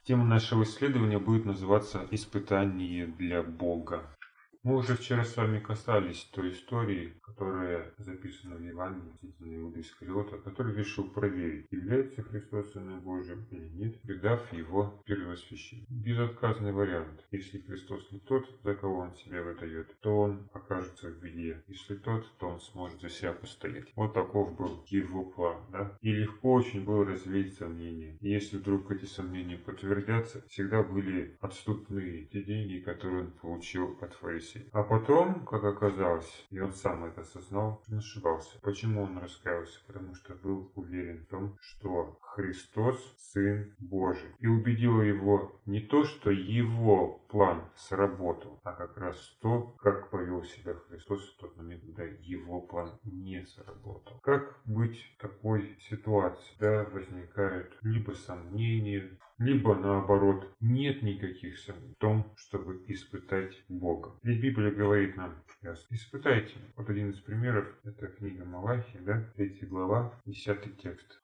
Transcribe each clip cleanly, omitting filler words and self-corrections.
Тема нашего исследования будет называться «Испытание для Бога». Мы уже вчера с вами касались той истории, которая записана в Евангелии относительно Иуды Искариота, который решил проверить, является Христос Сыном Божьим или нет, предав его первосвященнику. Безотказный вариант. Если Христос не тот, за кого он себя выдает, то он окажется в беде. Если тот, то он сможет за себя постоять. Вот таков был его план, да? И легко очень было развеять сомнения. И если вдруг эти сомнения подтвердятся, всегда были отступные те деньги, которые он получил от фарисеев. А потом, как оказалось, и он сам это осознал, он ошибался. Почему он раскаялся? Потому что был уверен в том, что Христос Сын Божий. И убедило его не то, что его план сработал, а как раз то, как повел себя Христос в тот момент, когда его план не сработал. Как быть в такой ситуации? Да, возникают либо сомнения, либо наоборот, нет никаких сомнений в том, чтобы испытать Бога. Ведь Библия говорит нам, испытайте. Вот один из примеров, это книга Малахии, да, 3 глава, 10 текст.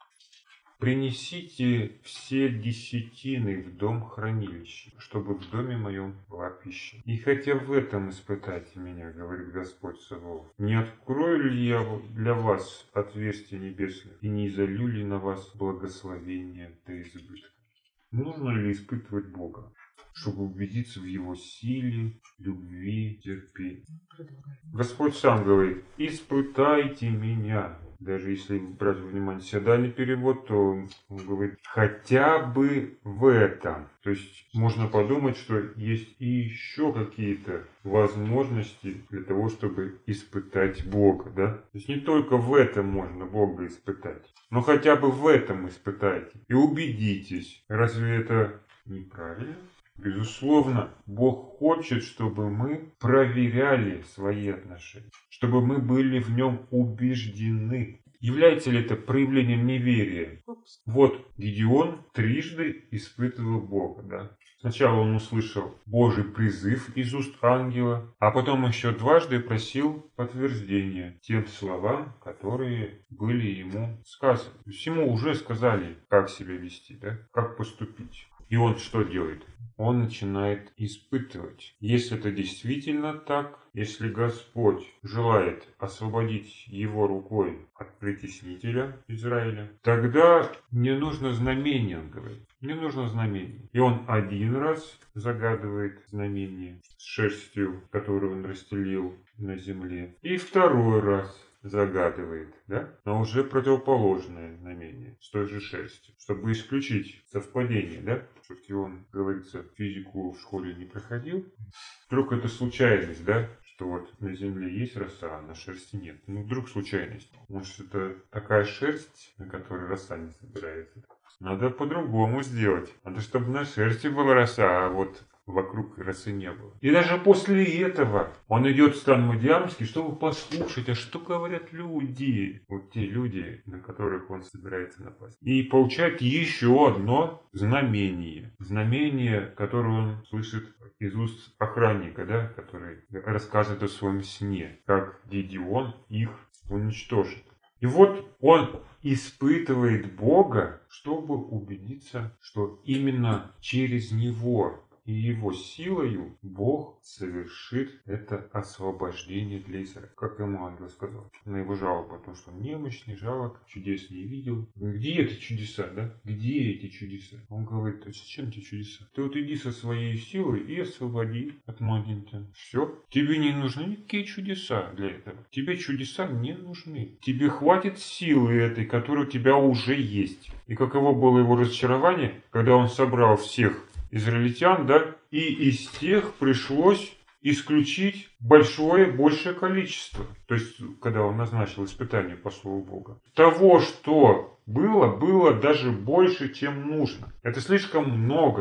«Принесите все десятины в дом хранилища, чтобы в доме моем была пища. И хотя в этом испытайте меня, говорит Господь Саваоф, не открою ли я для вас отверстия небесных и не изолью ли на вас благословение до избытка?» Нужно ли испытывать Бога, чтобы убедиться в Его силе, любви, терпении? Господь сам говорит: «Испытайте меня». Даже если брать во внимание синодальный перевод, то он говорит «хотя бы в этом». То есть можно подумать, что есть и еще какие-то возможности для того, чтобы испытать Бога. Да? То есть не только в этом можно Бога испытать, но хотя бы в этом испытайте и убедитесь. Разве это неправильно? Безусловно, Бог хочет, чтобы мы проверяли свои отношения, чтобы мы были в нем убеждены. Является ли это проявлением неверия? Вот Гедеон трижды испытывал Бога. Да? Сначала он услышал Божий призыв из уст ангела, а потом еще дважды просил подтверждения тем словам, которые были ему сказаны. То есть ему уже сказали, как себя вести, да? Как поступить. И он что делает? Он начинает испытывать. Если это действительно так, если Господь желает освободить его рукой от притеснителя Израиля, тогда не нужно знамение, он говорит. Не нужно знамение. И он один раз загадывает знамение с шерстью, которую он расстелил на земле. И второй раз загадывает, да? Но уже противоположное знамение с той же шерстью, чтобы исключить совпадение, да? Все-таки он, говорится, физику в школе не проходил. Вдруг это случайность, да? Что вот на земле есть роса, а на шерсти нет. Ну, вдруг случайность. Может, это такая шерсть, на которой роса не собирается. Надо по-другому сделать. Надо, чтобы на шерсти была роса, а вот вокруг росы не было. И даже после этого он идет в стран Мадиамский, чтобы послушать, а что говорят люди. Вот те люди, на которых он собирается напасть. И получает еще одно знамение. Знамение, которое он слышит из уст охранника, да, который рассказывает о своем сне, как Гедеон их уничтожит. И вот он испытывает Бога, чтобы убедиться, что именно через него и его силою Бог совершит это освобождение для Израиля. Как ему ангел сказал на его жалобу, потому что он немощный, жалок, чудес не видел. Где эти чудеса, да? Где эти чудеса? Он говорит: а зачем тебе чудеса? Ты вот иди со своей силой и освободи от младенца. Все. Тебе не нужны никакие чудеса для этого. Тебе чудеса не нужны. Тебе хватит силы этой, которая у тебя уже есть. И каково было его разочарование, когда он собрал всех израильтян, да, и из тех пришлось исключить большее количество. То есть, когда он назначил испытание по слову Бога. Того, что было даже больше, чем нужно. Это слишком много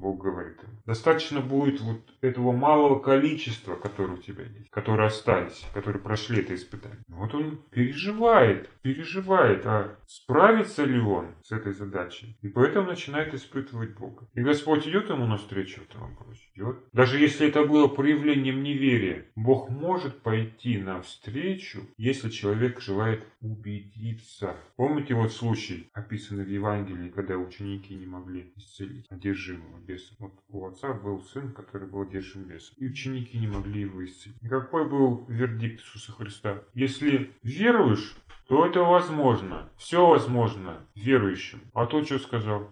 Бог говорит им. Достаточно будет вот этого малого количества, которое у тебя есть, которые остались, которые прошли это испытание. Вот он переживает, а справится ли он с этой задачей? И поэтому начинает испытывать Бога. И Господь идет ему навстречу в этом вопросе. Идет. Даже если это было проявлением неверия, Бог может пойти навстречу, если человек желает убедиться. Помните вот случай, описанный в Евангелии, когда ученики не могли исцелить одержимого бесом. Вот у отца был сын, который был одержим бесом. И ученики не могли его исцелить. И какой был вердикт Иисуса Христа? Если веруешь, то это возможно. Все возможно верующим. А тот что сказал?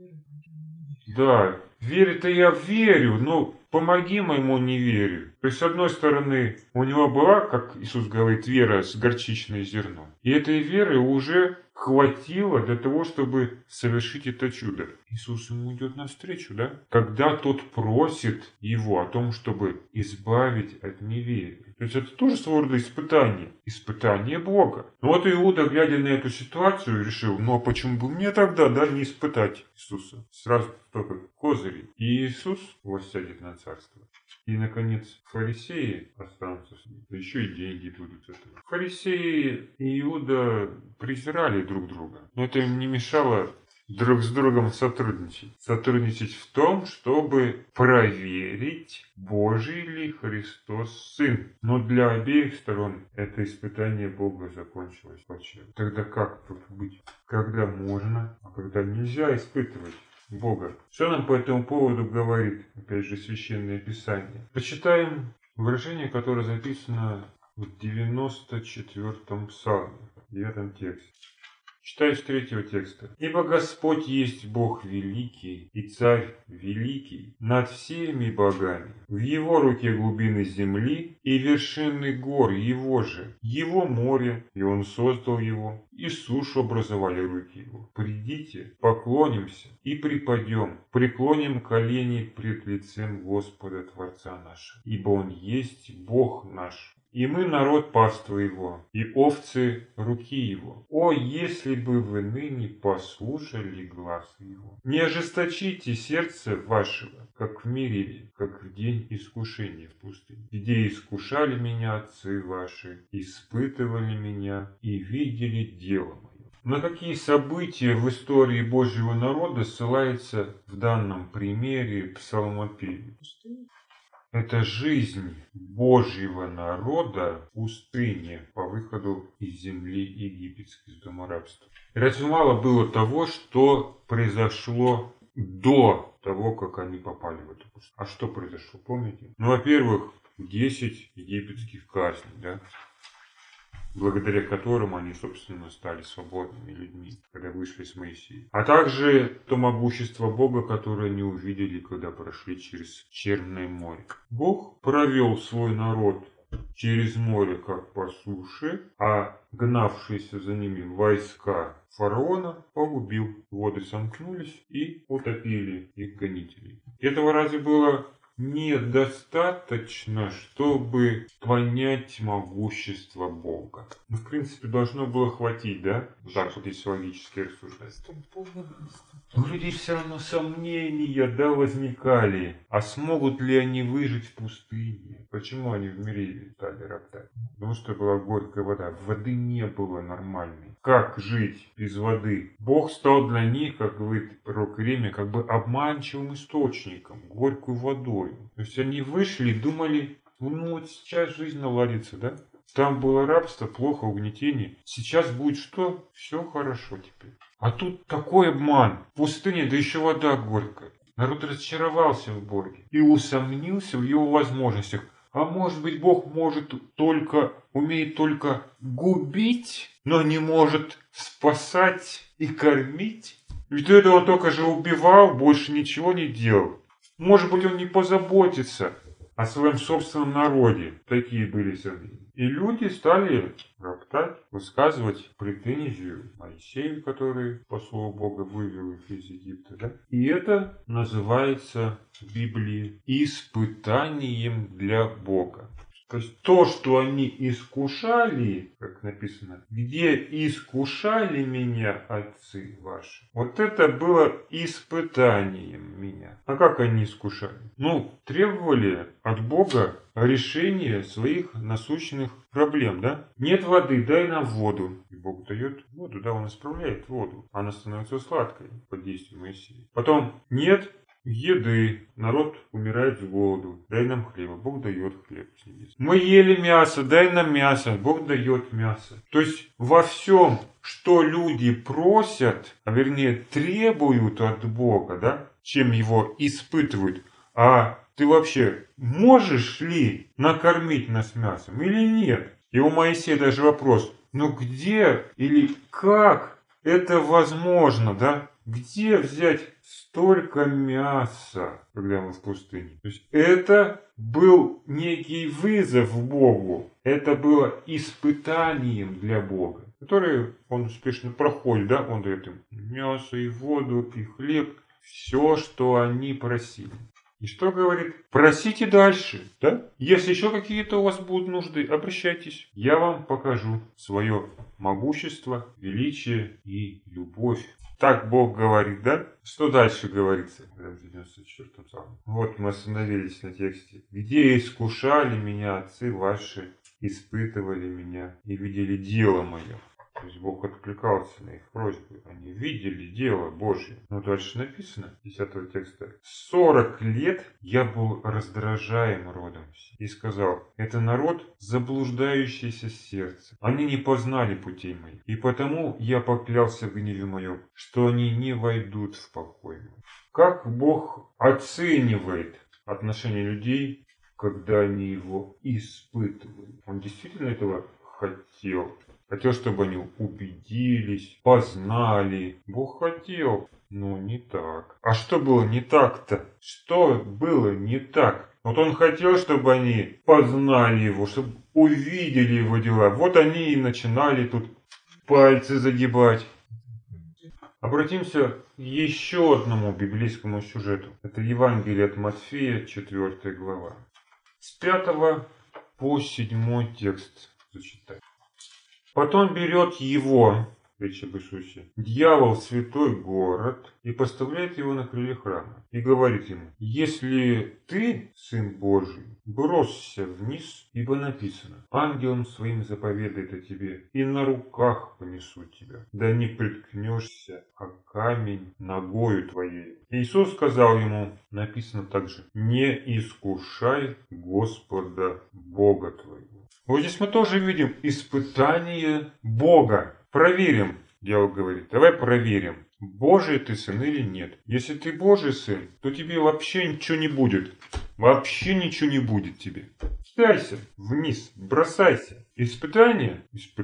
Да, верить-то я верю, но помоги моему неверию. То есть, с одной стороны, у него была, как Иисус говорит, вера с горчичное зерно. И этой веры уже хватило для того, чтобы совершить это чудо. Иисус ему идет навстречу, да? Когда тот просит его о том, чтобы избавить от неверия. То есть это тоже своего рода испытание. Испытание Бога. Ну вот Иуда, глядя на эту ситуацию, решил, ну а почему бы мне тогда, да, не испытать Иисуса? Сразу только козыри. И Иисус воссядет на царство. И, наконец, фарисеи останутся с ним. Да еще и деньги будут с этого. Фарисеи и Иуда презирали друг друга. Но это им не мешало друг с другом сотрудничать. Сотрудничать в том, чтобы проверить, Божий ли Христос Сын. Но для обеих сторон это испытание Бога закончилось плачевно. Тогда как тут быть? Когда можно, а когда нельзя испытывать Бога. Что нам по этому поводу говорит, опять же, Священное Писание? Почитаем выражение, которое записано в 94-м псалме, в 9 тексте. Читаю с 3 текста. «Ибо Господь есть Бог великий и Царь великий над всеми богами. В Его руке глубины земли и вершины гор Его же. Его море, и Он создал его, и сушу образовали руки Его. Придите, поклонимся и припадем, преклоним колени пред лицем Господа Творца нашего. Ибо Он есть Бог наш. И мы народ паства Его, и овцы руки Его. О, если бы вы ныне послушали глаз Его! Не ожесточите сердце вашего, как в Мерибе, как в день искушения в пустыне, где искушали меня отцы ваши, испытывали меня и видели дело мое». На какие события в истории Божьего народа ссылается в данном примере псалмопевец? Это жизнь Божьего народа в пустыне по выходу из земли египетской, из дома рабства. И разве мало было того, что произошло до того, как они попали в эту пустыню? А что произошло, помните? Ну, во-первых, 10 египетских казней, да? Благодаря которым они, собственно, стали свободными людьми, когда вышли с Моисеем. А также то могущество Бога, которое они увидели, когда прошли через Черное море. Бог провел свой народ через море, как по суше, а гнавшиеся за ними войска фараона погубил. Воды сомкнулись и утопили их гонителей. Этого разве было недостаточно, чтобы понять могущество Бога? Ну, в принципе, должно было хватить, да? Так вот, если логически рассуждать. Но у людей все равно сомнения, да, возникали. А смогут ли они выжить в пустыне? Почему они в мире стали роптать? Потому что была горькая вода. Воды не было нормальной. Как жить без воды? Бог стал для них, как говорит пророк Иеремия, как бы обманчивым источником, горькой водой. То есть они вышли и думали, ну вот сейчас жизнь наладится, да? Там было рабство, плохо, угнетение. Сейчас будет что? Все хорошо теперь. А тут такой обман. В пустыне, да еще вода горькая. Народ разочаровался в Боге и усомнился в его возможностях. А может быть, Бог умеет только губить, но не может спасать и кормить? Ведь до этого он только же убивал, больше ничего не делал. Может быть, он не позаботится о своем собственном народе. Такие были сомнения. И люди стали роптать, высказывать претензию Моисею, который, по слову Бога, вывел их из Египта. Да? И это называется в Библии испытанием для Бога. То есть то, что они искушали, как написано, где искушали меня отцы ваши, вот это было испытанием меня. А как они искушали? Ну, требовали от Бога решения своих насущных проблем, да? Нет воды, дай нам воду. И Бог дает воду, да, Он исправляет воду. Она становится сладкой под действием Моисея. Потом нет еды, народ умирает с голоду, дай нам хлеба, Бог дает хлеб с небес. Мы ели мясо, дай нам мясо, Бог дает мясо. То есть во всем, что люди просят, а вернее требуют от Бога, да, чем его испытывают, а ты вообще можешь ли накормить нас мясом или нет? И у Моисея даже вопрос, ну где или как это возможно, да? Где взять столько мяса, когда мы в пустыне? То есть это был некий вызов Богу. Это было испытанием для Бога, которое он успешно проходит, да? Он дает им мясо и воду, и хлеб, все, что они просили. И что говорит? Просите дальше, да? Если еще какие-то у вас будут нужды, обращайтесь. Я вам покажу свое могущество, величие и любовь. Так Бог говорит, да? Что дальше говорится в 94-м псалме? Вот мы остановились на тексте. Где искушали меня отцы ваши, испытывали меня и видели дело мое. То есть Бог откликался на их просьбы. Они видели дело Божье. Но дальше написано, 10 текста. 40 лет я был раздражаем родом и сказал, это народ, заблуждающийся сердцем. Они не познали путей моих. И потому я поклялся в гневе моем, что они не войдут в покой мой. Как Бог оценивает отношение людей, когда они его испытывали? Он действительно этого хотел. Хотел, чтобы они убедились, познали. Бог хотел, но не так. А что было не так-то? Что было не так? Вот он хотел, чтобы они познали его, чтобы увидели его дела. Вот они и начинали тут пальцы загибать. Обратимся к еще одному библейскому сюжету. Это Евангелие от Матфея, 4 глава. С 5 по 7 текст зачитать. Потом берет его, речь об Иисусе, дьявол в святой город и поставляет его на крыле храма. И говорит ему, если ты, Сын Божий, бросься вниз, ибо написано, ангелом своим заповедает о тебе, и на руках понесут тебя, да не приткнешься, а камень ногою твоей. Иисус сказал ему, написано также, не искушай Господа Бога твоего. Вот здесь мы тоже видим испытание Бога. Проверим, дьявол говорит, давай проверим, Божий ты сын или нет. Если ты Божий сын, то тебе вообще ничего не будет. Вообще ничего не будет тебе. Кидайся вниз, бросайся. Испытание,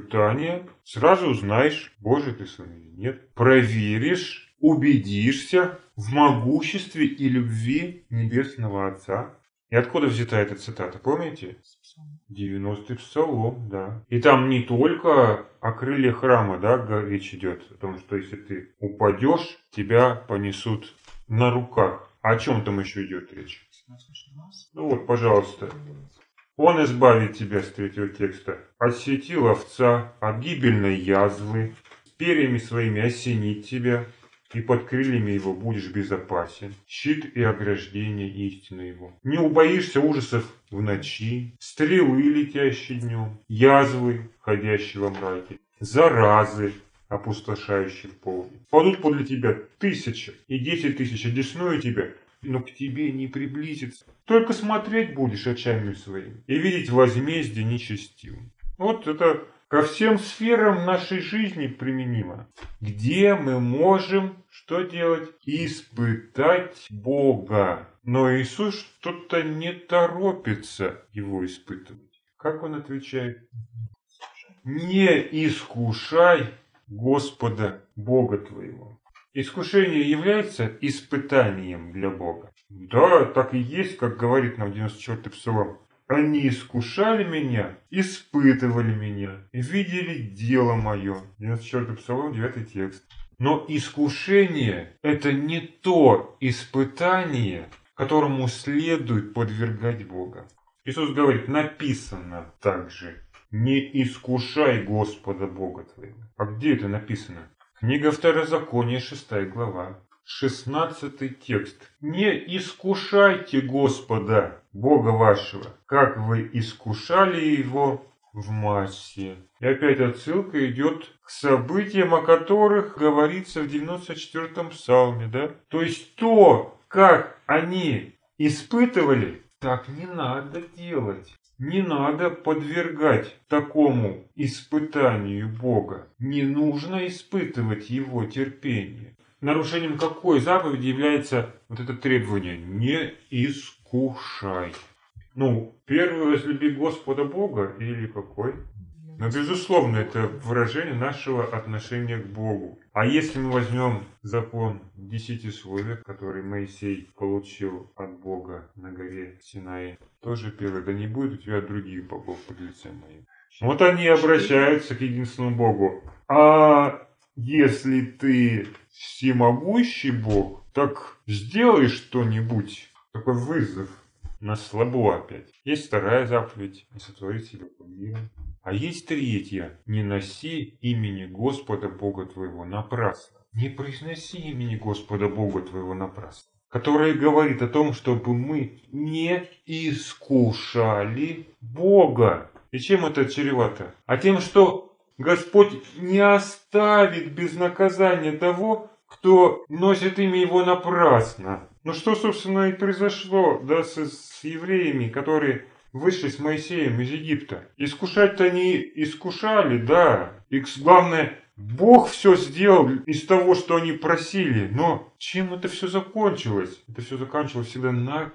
сразу узнаешь, Божий ты сын или нет. Проверишь, убедишься в могуществе и любви Небесного Отца. И откуда взята эта цитата, помните? 90-й псалом, да. И там не только о крыльях храма, да, речь идет о том, что если ты упадешь, тебя понесут на руках. А о чем там еще идет речь? Ну вот, пожалуйста. Он избавит тебя, с 3 текста, от сети ловца, от гибельной язвы, перьями своими осенит тебя, и под крыльями его будешь безопасен. Щит и ограждение истины его. Не убоишься ужасов в ночи, стрелы, летящие днем, язвы, ходящие во мраке, заразы, опустошающие в полдень. Падут подле тебя 1000 и 10 000, одесную тебя, но к тебе не приблизится. Только смотреть будешь очами своими и видеть возмездие нечестивым. Вот это ко всем сферам нашей жизни применимо. Где мы можем что делать? Испытать Бога. Но Иисус что-то не торопится его испытывать. Как он отвечает? Не искушай Господа Бога твоего. Искушение является испытанием для Бога. Да, так и есть, как говорит нам 94-й псалом. Они искушали меня, испытывали меня, видели дело мое. 94-й псалом, 9 текст. Но искушение – это не то испытание, которому следует подвергать Бога. Иисус говорит, написано также, не искушай Господа Бога твоего. А где это написано? Книга Второзакония, 6 глава. 16 текст. Не искушайте Господа, Бога вашего, как вы искушали Его в массе. И опять отсылка идет к событиям, о которых говорится в 94-м псалме. Да? То есть то, как они испытывали, так не надо делать. Не надо подвергать такому испытанию Бога. Не нужно испытывать Его терпение. Нарушением какой заповеди является вот это требование? Не искушай. Первый возлюби Господа Бога или какой? Безусловно, это выражение нашего отношения к Богу. А если мы возьмем закон 10 условий, который Моисей получил от Бога на горе Синай, тоже первое, да не будет у тебя других богов под лицем моим. Вот они обращаются к единственному Богу. А если ты всемогущий Бог, так сделай что-нибудь. Такой вызов на слабо опять. Есть вторая заповедь, не сотвори себе подобного. А есть третья, не носи имени Господа Бога твоего напрасно. Не произноси имени Господа Бога твоего напрасно. Которая говорит о том, чтобы мы не искушали Бога. И чем это чревато? А тем, что Господь не оставит без наказания того, кто носит имя Его напрасно. Что, собственно, и произошло с евреями, которые вышли с Моисеем из Египта. Искушать-то они искушали, да. И главное, Бог все сделал из того, что они просили. Но чем это все закончилось? Это все заканчивалось всегда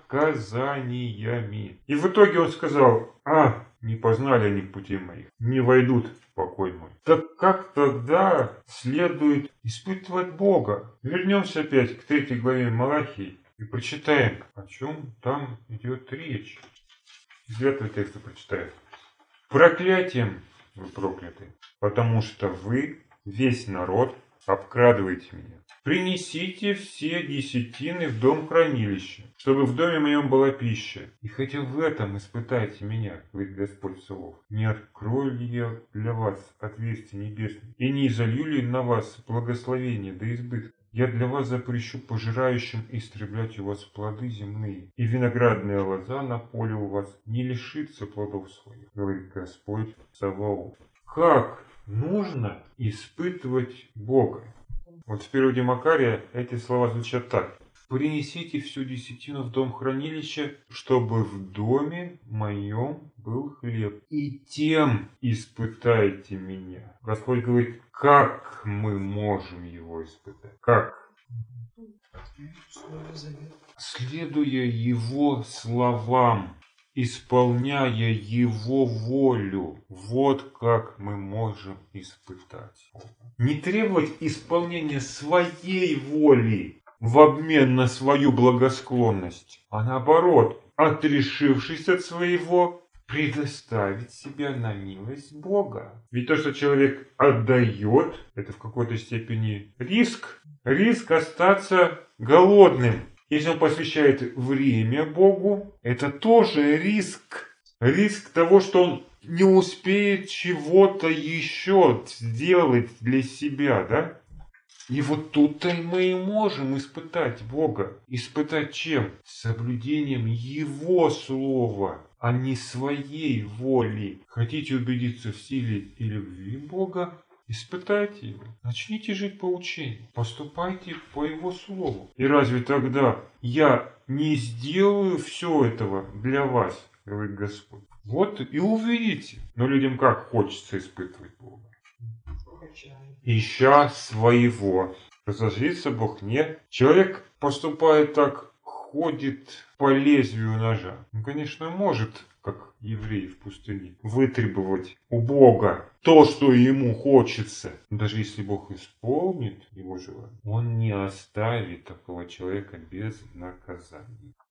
наказаниями. И в итоге он сказал, не познали они пути моих, не войдут в покой мой. Так как тогда следует испытывать Бога? Вернемся опять к 3 главе Малахии и прочитаем, о чем там идет речь. Из 9 текста прочитаю. Проклятием вы прокляты, потому что вы, весь народ, обкрадываете меня. Принесите все десятины в дом хранилища, чтобы в доме моем была пища. И хотя в этом испытайте меня, говорит Господь Саваоф, не открою ли я для вас отверстие небесное, и не изолью ли на вас благословение до избытка. Я для вас запрещу пожирающим истреблять у вас плоды земные, и виноградная лоза на поле у вас не лишится плодов своих, говорит Господь Саваоф. Как нужно испытывать Бога? Вот в переводе Макария эти слова звучат так. Принесите всю десятину в дом хранилища, чтобы в доме моем был хлеб. И тем испытайте меня. Господь говорит, как мы можем его испытать? Как? Следуя его словам, исполняя его волю. Вот как мы можем испытать. Не требовать исполнения своей воли в обмен на свою благосклонность, а наоборот, отрешившись от своего, предоставить себя на милость Бога. Ведь то, что человек отдает, это в какой-то степени риск. Риск остаться голодным. Если он посвящает время Богу, это тоже риск. Риск того, что он не успеет чего-то еще сделать для себя, да? И вот тут-то мы и можем испытать Бога. Испытать чем? Соблюдением Его слова, а не своей воли. Хотите убедиться в силе и любви Бога? Испытайте его. Начните жить по учению. Поступайте по его слову. И разве тогда я не сделаю все этого для вас, говорит Господь? Вот и увидите. Но людям как хочется испытывать Бога? Ища своего. Разозлится Бог? Нет. Человек поступает так, ходит по лезвию ножа. Конечно, может, как еврей в пустыне, вытребовать у Бога то, что ему хочется. Но даже если Бог исполнит его желание, он не оставит такого человека без наказания.